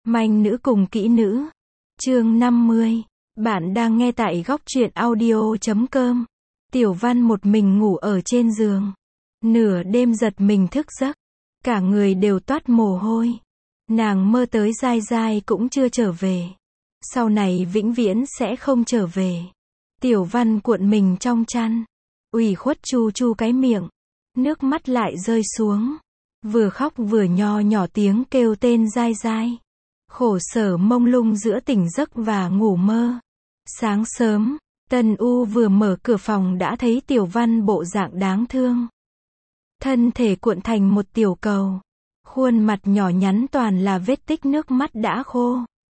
Manh nữ cùng kỹ nữ. Chương 50. Bạn đang nghe tại góc truyện audio.com. Tiểu Văn một mình ngủ ở trên giường. Nửa đêm giật mình thức giấc. Cả người đều toát mồ hôi. Nàng mơ tới Giai Giai cũng chưa trở về. Sau này vĩnh viễn sẽ không trở về. Tiểu Văn cuộn mình trong chăn. Ủy khuất chu chu cái miệng. Nước mắt lại rơi xuống. Vừa khóc vừa nho nhỏ tiếng kêu tên Giai Giai. Khổ sở mông lung giữa tỉnh giấc và ngủ mơ. Sáng sớm, Tân U vừa mở cửa phòng đã thấy Tiểu Văn bộ dạng đáng thương. Thân thể cuộn thành một tiểu cầu. Khuôn mặt nhỏ nhắn toàn là vết tích nước mắt đã khô.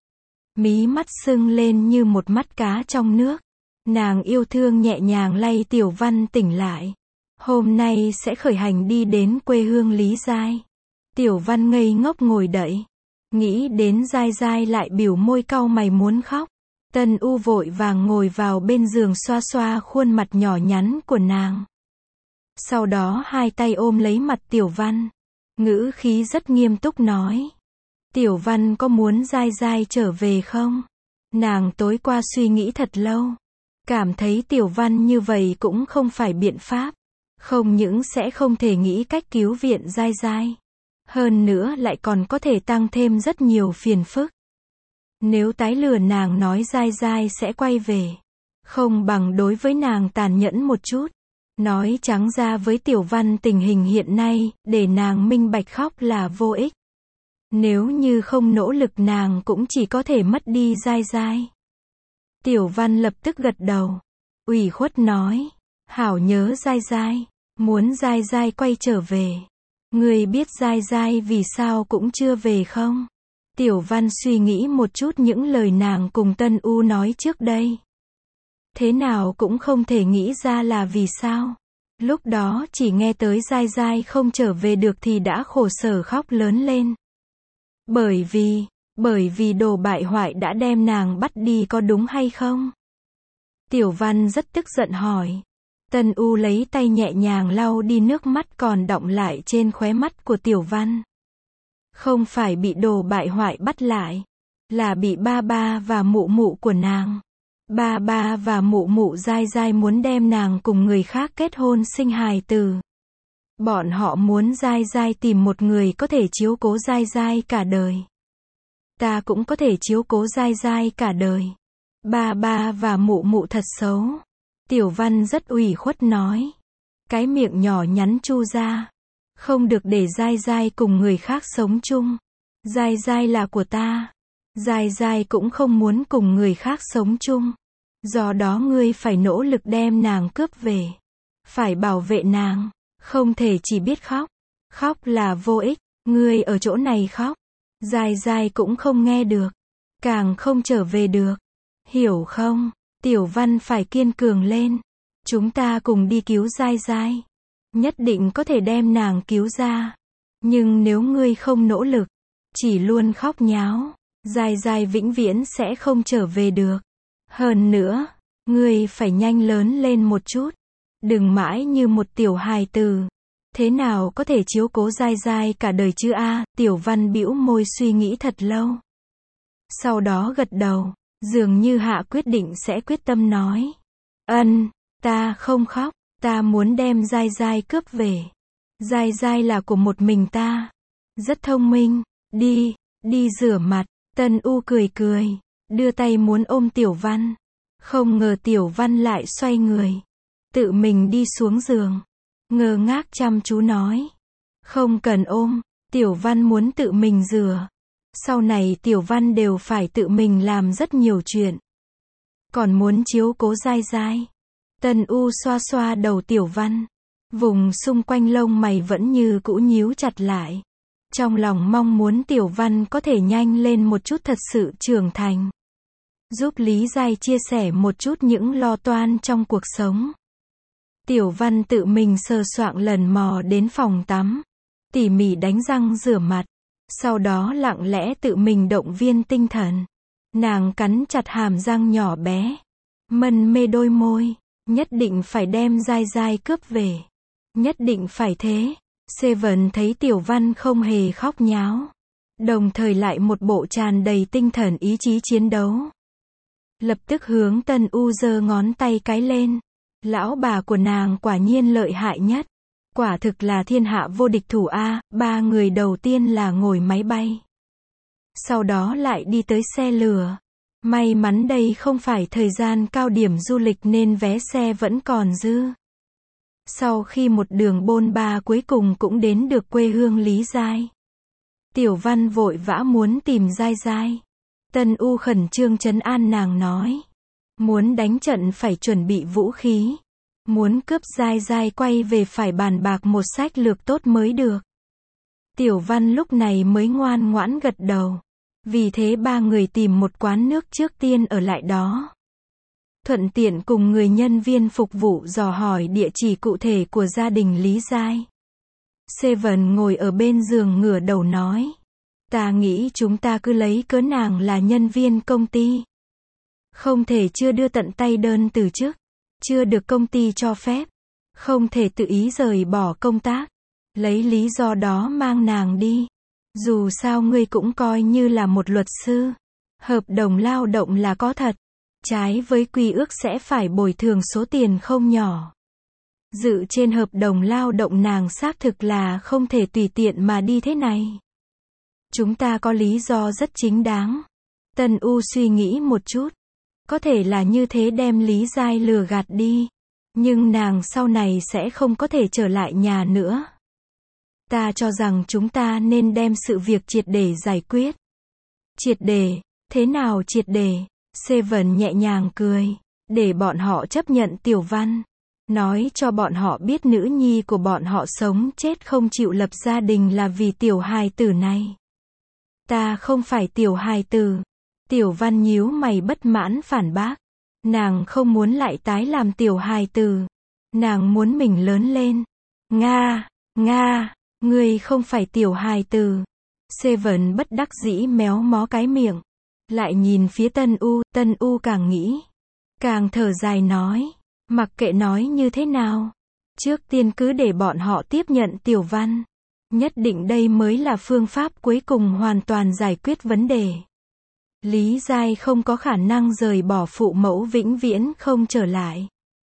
Mí mắt sưng lên như một mắt cá trong nước. Nàng yêu thương nhẹ nhàng lay Tiểu Văn tỉnh lại. Hôm nay sẽ khởi hành đi đến quê hương Lý Giai. Tiểu Văn ngây ngốc ngồi đợi. Nghĩ đến Giai Giai lại biểu môi cau mày muốn khóc. Tân U vội vàng ngồi vào bên giường xoa xoa khuôn mặt nhỏ nhắn của nàng. Sau đó hai tay ôm lấy mặt Tiểu Văn. Ngữ khí rất nghiêm túc nói. Tiểu Văn có muốn Giai Giai trở về không? Nàng tối qua suy nghĩ thật lâu. Cảm thấy Tiểu Văn như vậy cũng không phải biện pháp. Không những sẽ không thể nghĩ cách cứu viện Giai Giai. Hơn nữa lại còn có thể tăng thêm rất nhiều phiền phức. Nếu tái lừa nàng nói Giai Giai sẽ quay về. Không bằng đối với nàng tàn nhẫn một chút. Nói trắng ra với Tiểu Văn tình hình hiện nay, để nàng minh bạch khóc là vô ích. Nếu như không nỗ lực nàng cũng chỉ có thể mất đi Giai Giai. Tiểu Văn lập tức gật đầu. Ủy khuất nói. Hảo nhớ Giai Giai. Muốn Giai Giai quay trở về. Ngươi biết Giai Giai vì sao cũng chưa về không? Tiểu Văn suy nghĩ một chút những lời nàng cùng Tân U nói trước đây. Thế nào cũng không thể nghĩ ra là vì sao. Lúc đó chỉ nghe tới Giai Giai không trở về được thì đã khổ sở khóc lớn lên. Bởi vì đồ bại hoại đã đem nàng bắt đi có đúng hay không? Tiểu Văn rất tức giận hỏi. Tân U lấy tay nhẹ nhàng lau đi nước mắt còn đọng lại trên khóe mắt của Tiểu Văn. Không phải bị đồ bại hoại bắt lại, là bị ba ba và mụ mụ của nàng. Ba ba và mụ mụ Giai Giai muốn đem nàng cùng người khác kết hôn sinh hài tử. Bọn họ muốn Giai Giai tìm một người có thể chiếu cố Giai Giai cả đời. Ta cũng có thể chiếu cố Giai Giai cả đời. Ba ba và mụ mụ thật xấu. Tiểu Văn rất ủy khuất nói. Cái miệng nhỏ nhắn chu ra. Không được để Giai Giai cùng người khác sống chung. Giai Giai là của ta. Giai Giai cũng không muốn cùng người khác sống chung. Do đó ngươi phải nỗ lực đem nàng cướp về. Phải bảo vệ nàng. Không thể chỉ biết khóc. Khóc là vô ích. Ngươi ở chỗ này khóc. Giai Giai cũng không nghe được. Càng không trở về được. Hiểu không? Tiểu Văn phải kiên cường lên. Chúng ta cùng đi cứu Giai Giai. Nhất định có thể đem nàng cứu ra. Nhưng nếu ngươi không nỗ lực, chỉ luôn khóc nháo, Giai Giai vĩnh viễn sẽ không trở về được. Hơn nữa, ngươi phải nhanh lớn lên một chút. Đừng mãi như một tiểu hài tử. Thế nào có thể chiếu cố Giai Giai cả đời chứ a? Tiểu Văn bĩu môi suy nghĩ thật lâu. Sau đó gật đầu. Dường như hạ quyết định sẽ quyết tâm nói. Ta không khóc, ta muốn đem Giai Giai cướp về. Giai Giai là của một mình ta. Rất thông minh, đi rửa mặt. Tân U cười, đưa tay muốn ôm Tiểu Văn. Không ngờ Tiểu Văn lại xoay người. Tự mình đi xuống giường. Ngơ ngác chăm chú nói. Không cần ôm, Tiểu Văn muốn tự mình rửa. Sau này Tiểu Văn đều phải tự mình làm rất nhiều chuyện. Còn muốn chiếu cố Giai Giai. Tân U xoa xoa đầu Tiểu Văn. Vùng xung quanh lông mày vẫn như cũ nhíu chặt lại. Trong lòng mong muốn Tiểu Văn có thể nhanh lên một chút thật sự trưởng thành. Giúp Lý Giai chia sẻ một chút những lo toan trong cuộc sống. Tiểu Văn tự mình sờ soạng lần mò đến phòng tắm. Tỉ mỉ đánh răng rửa mặt. Sau đó lặng lẽ tự mình động viên tinh thần. Nàng cắn chặt hàm răng nhỏ bé. Mân mê đôi môi. Nhất định phải đem Giai Giai cướp về. Nhất định phải thế. Seven thấy Tiểu Văn không hề khóc nháo. đồng thời lại một bộ tràn đầy tinh thần ý chí chiến đấu. Lập tức hướng Tân U giơ ngón tay cái lên. Lão bà của nàng quả nhiên lợi hại nhất. Quả thực là thiên hạ vô địch thủ a. Ba người đầu tiên là ngồi máy bay. Sau đó lại đi tới xe lửa. May mắn đây không phải thời gian cao điểm du lịch nên vé xe vẫn còn dư. Sau khi một đường bôn ba cuối cùng cũng đến được quê hương Lý Giai. Tiểu Văn vội vã muốn tìm Giai Giai. Tân U khẩn trương trấn an nàng nói. Muốn đánh trận phải chuẩn bị vũ khí. Muốn cướp Giai Giai quay về phải bàn bạc một sách lược tốt mới được. Tiểu Văn lúc này mới ngoan ngoãn gật đầu. Vì thế ba người tìm một quán nước trước tiên ở lại đó. Thuận tiện cùng người nhân viên phục vụ dò hỏi địa chỉ cụ thể của gia đình Lý Giai. Seven ngồi ở bên giường ngửa đầu nói. Ta nghĩ chúng ta cứ lấy cớ nàng là nhân viên công ty. Không thể chưa đưa tận tay đơn từ chức. Chưa được công ty cho phép. Không thể tự ý rời bỏ công tác. Lấy lý do đó mang nàng đi. Dù sao ngươi cũng coi như là một luật sư. Hợp đồng lao động là có thật. Trái với quy ước sẽ phải bồi thường số tiền không nhỏ. Dự trên hợp đồng lao động nàng xác thực là không thể tùy tiện mà đi thế này. Chúng ta có lý do rất chính đáng. Tân U suy nghĩ một chút. Có thể là như thế đem Lý Giai lừa gạt đi. Nhưng nàng sau này sẽ không có thể trở lại nhà nữa. Ta cho rằng chúng ta nên đem sự việc triệt để giải quyết. Triệt để, thế nào triệt để? Seven nhẹ nhàng cười. Để bọn họ chấp nhận Tiểu Văn. Nói cho bọn họ biết nữ nhi của bọn họ sống chết không chịu lập gia đình là vì tiểu hài tử này. Ta không phải tiểu hài tử. Tiểu Văn nhíu mày bất mãn phản bác. Nàng không muốn lại tái làm tiểu hài tử. Nàng muốn mình lớn lên. Nga, ngươi không phải tiểu hài tử. Seven bất đắc dĩ méo mó cái miệng. Lại nhìn phía Tân U càng nghĩ. Càng thở dài nói. Mặc kệ nói như thế nào. Trước tiên cứ để bọn họ tiếp nhận Tiểu Văn. Nhất định đây mới là phương pháp cuối cùng hoàn toàn giải quyết vấn đề. Lý Giai không có khả năng rời bỏ phụ mẫu vĩnh viễn không trở lại.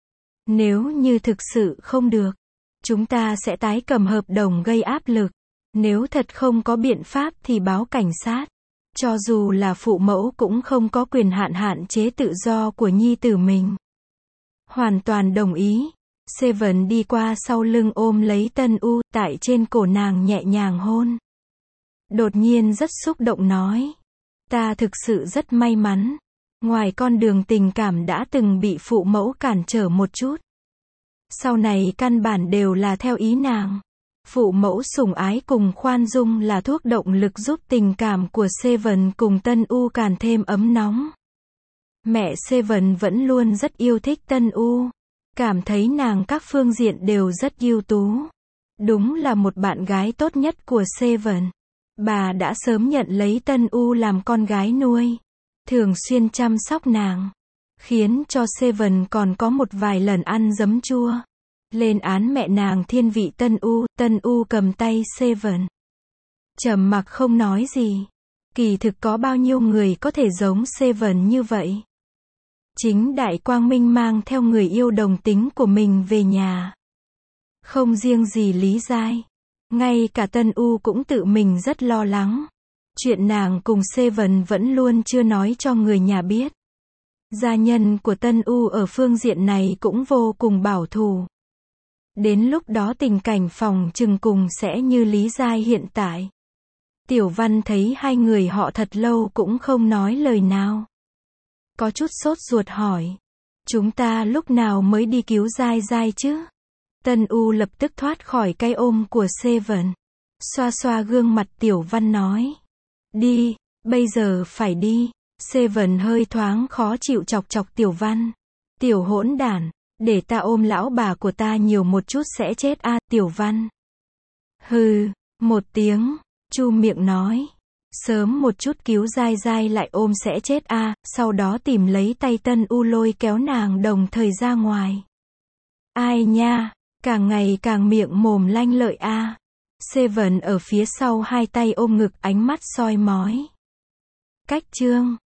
Nếu như thực sự không được, chúng ta sẽ tái cầm hợp đồng gây áp lực. Nếu thật không có biện pháp thì báo cảnh sát. Cho dù là phụ mẫu cũng không có quyền hạn chế tự do của nhi tử mình. Hoàn toàn đồng ý. Seven đi qua sau lưng ôm lấy Tân U, tại trên cổ nàng nhẹ nhàng hôn. Đột nhiên rất xúc động nói. Ta thực sự rất may mắn. Ngoài con đường tình cảm đã từng bị phụ mẫu cản trở một chút. Sau này căn bản đều là theo ý nàng. Phụ mẫu sủng ái cùng khoan dung là thuốc động lực giúp tình cảm của Seven cùng Tân U càng thêm ấm nóng. Mẹ Seven vẫn luôn rất yêu thích Tân U. Cảm thấy nàng các phương diện đều rất ưu tú. Đúng là một bạn gái tốt nhất của Seven. Bà đã sớm nhận lấy Tân U làm con gái nuôi. Thường xuyên chăm sóc nàng. Khiến cho Seven còn có một vài lần ăn giấm chua. Lên án mẹ nàng thiên vị Tân U cầm tay Seven. Trầm mặc không nói gì. Kỳ thực có bao nhiêu người có thể giống Seven như vậy. Chính đại quang minh mang theo người yêu đồng tính của mình về nhà. Không riêng gì Lý Giai. Ngay cả Tân U cũng tự mình rất lo lắng. Chuyện nàng cùng Seven vẫn luôn chưa nói cho người nhà biết. Gia nhân của Tân U ở phương diện này cũng vô cùng bảo thủ. Đến lúc đó tình cảnh phòng chừng cùng sẽ như Lý Giai hiện tại. Tiểu Văn thấy hai người họ thật lâu cũng không nói lời nào. Có chút sốt ruột hỏi. Chúng ta lúc nào mới đi cứu Giai Giai chứ? Tân U lập tức thoát khỏi cái ôm của Seven. Xoa xoa gương mặt Tiểu Văn nói. Đi, bây giờ phải đi. Seven hơi thoáng khó chịu chọc chọc Tiểu Văn. Tiểu hỗn đản, để ta ôm lão bà của ta nhiều một chút sẽ chết a. Tiểu Văn. Hừ, một tiếng, chu miệng nói. Sớm một chút cứu Giai Giai lại ôm sẽ chết a. Sau đó tìm lấy tay Tân U lôi kéo nàng đồng thời ra ngoài. Ai nha, càng ngày càng miệng mồm lanh lợi a. Seven ở phía sau hai tay ôm ngực, ánh mắt soi mói. Cách chương